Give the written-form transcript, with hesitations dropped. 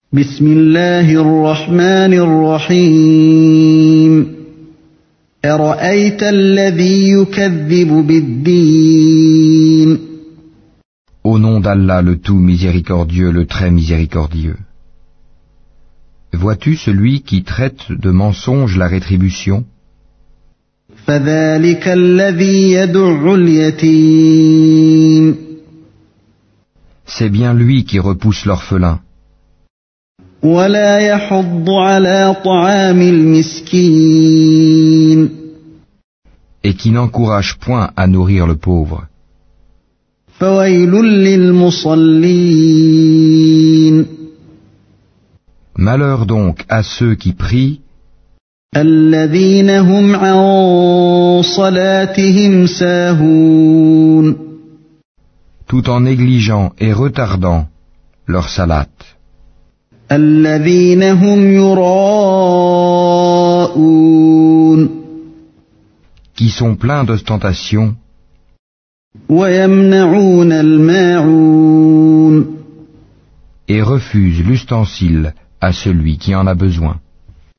بسم الله الرحمن الرحيم أرأيت الذي يكذب بالدين Au nom d'Allah le tout miséricordieux, le très miséricordieux. Vois-tu celui qui traite de mensonge la rétribution? فذلك الذي يدع اليتيم C'est bien lui qui repousse l'orphelin ولا يحض على طعام المسكين et qui n'encourage point à nourrir le pauvre. فويل للمصلين Malheur donc à ceux qui prient, الذين هم عن صلاتهم ساهون tout en négligeant et retardant leur salat, الذين هم يراءون qui sont pleins d'ostentation ويمنعون الماعون et refusent l'ustensile à celui qui en a besoin.